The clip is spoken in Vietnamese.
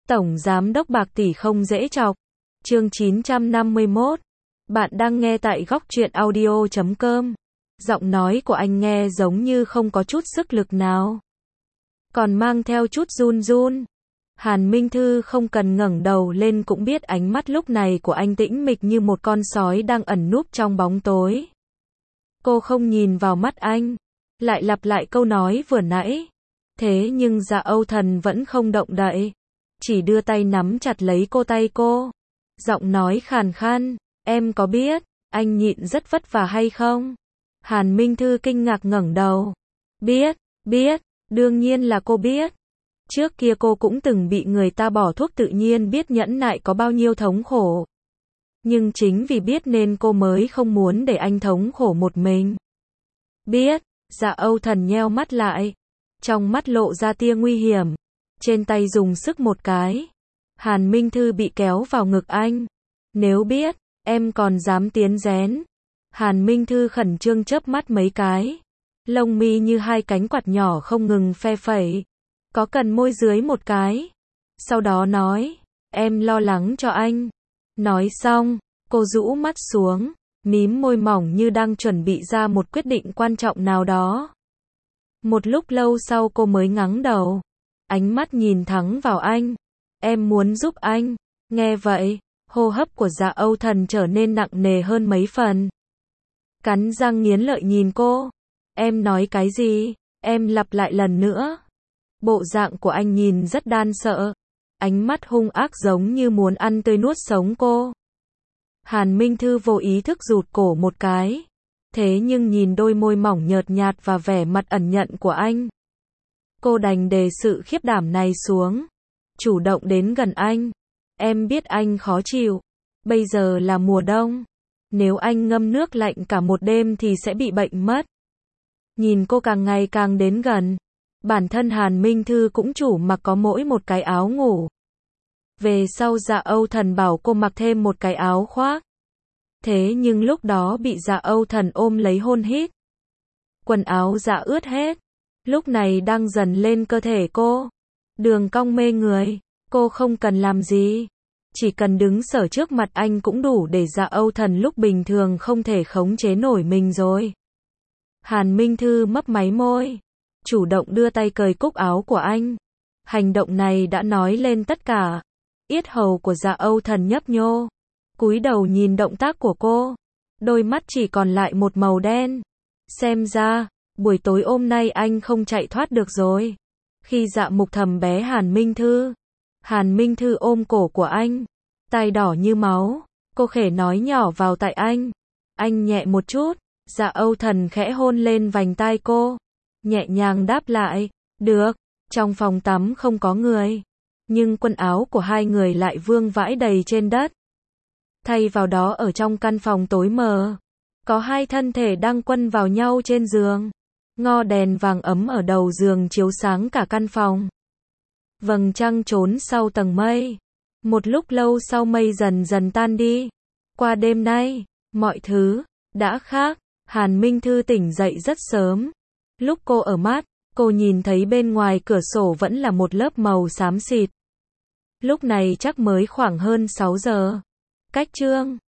Tổng Giám đốc Bạc Tỷ không dễ chọc. Chương 951. Bạn đang nghe tại góc truyện audio.com. Giọng nói của anh nghe giống như không có chút sức lực nào. Còn mang theo chút run run. Hàn Minh Thư không cần ngẩng đầu lên cũng biết ánh mắt lúc này của anh tĩnh mịch như một con sói đang ẩn núp trong bóng tối. Cô không nhìn vào mắt anh, lại lặp lại câu nói vừa nãy. Thế nhưng Dạ Âu Thần vẫn không động đậy, chỉ đưa tay nắm chặt lấy tay cô. Giọng nói khàn khan, em có biết, anh nhịn rất vất vả hay không? Hàn Minh Thư kinh ngạc ngẩng đầu. Biết, đương nhiên là cô biết. Trước kia cô cũng từng bị người ta bỏ thuốc tự nhiên biết nhẫn nại có bao nhiêu thống khổ. Nhưng chính vì biết nên cô mới không muốn để anh thống khổ một mình. Biết, Dạ Âu Thần nheo mắt lại. Trong mắt lộ ra tia nguy hiểm. Trên tay dùng sức một cái. Hàn Minh Thư bị kéo vào ngực anh. Nếu biết, em còn dám tiến rén. Hàn Minh Thư khẩn trương chớp mắt mấy cái. Lông mi như hai cánh quạt nhỏ không ngừng phe phẩy. Có cần môi dưới một cái. Sau đó nói, em lo lắng cho anh. Nói xong, cô rũ mắt xuống, mím môi mỏng như đang chuẩn bị ra một quyết định quan trọng nào đó. Một lúc lâu sau cô mới ngẩng đầu, ánh mắt nhìn thẳng vào anh. Em muốn giúp anh. Nghe vậy, hô hấp của Dạ Âu Thần trở nên nặng nề hơn mấy phần. Cắn răng nghiến lợi nhìn cô. Em nói cái gì? Em lặp lại lần nữa. Bộ dạng của anh nhìn rất đáng sợ. Ánh mắt hung ác giống như muốn ăn tươi nuốt sống cô. Hàn Minh Thư vô ý thức rụt cổ một cái. Thế nhưng nhìn đôi môi mỏng nhợt nhạt và vẻ mặt ẩn nhận của anh, cô đành để sự khiếp đảm này xuống. Chủ động đến gần anh. Em biết anh khó chịu. Bây giờ là mùa đông. Nếu anh ngâm nước lạnh cả một đêm thì sẽ bị bệnh mất. Nhìn cô càng ngày càng đến gần. Bản thân Hàn Minh Thư cũng chủ mặc có mỗi một cái áo ngủ. Về sau Dạ Âu Thần bảo cô mặc thêm một cái áo khoác. Thế nhưng lúc đó bị Dạ Âu Thần ôm lấy hôn hít. Quần áo dạ ướt hết. Lúc này đang dần lên cơ thể cô. Đường cong mê người. Cô không cần làm gì. Chỉ cần đứng sờ trước mặt anh cũng đủ để Dạ Âu Thần lúc bình thường không thể khống chế nổi mình rồi. Hàn Minh Thư mấp máy môi. Chủ động đưa tay cởi cúc áo của anh. Hành động này đã nói lên tất cả. Yết hầu của Dạ Âu Thần nhấp nhô. Cúi đầu nhìn động tác của cô. Đôi mắt chỉ còn lại một màu đen. Xem ra, buổi tối hôm nay anh không chạy thoát được rồi. Khi Dạ Mục thầm bé Hàn Minh Thư. Hàn Minh Thư ôm cổ của anh. Tai đỏ như máu. Cô khẽ nói nhỏ vào tai anh. Anh nhẹ một chút. Dạ Âu Thần khẽ hôn lên vành tai cô. Nhẹ nhàng đáp lại. Được. Trong phòng tắm không có người. Nhưng quần áo của hai người lại vương vãi đầy trên đất. Thay vào đó ở trong căn phòng tối mờ, có hai thân thể đang quấn vào nhau trên giường. Ngọn đèn vàng ấm ở đầu giường chiếu sáng cả căn phòng. Vầng trăng trốn sau tầng mây. Một lúc lâu sau mây dần dần tan đi. Qua đêm nay, mọi thứ đã khác. Hàn Minh Thư tỉnh dậy rất sớm. Lúc cô ở mát, cô nhìn thấy bên ngoài cửa sổ vẫn là một lớp màu xám xịt. Lúc này chắc mới khoảng hơn 6 giờ. Cách chương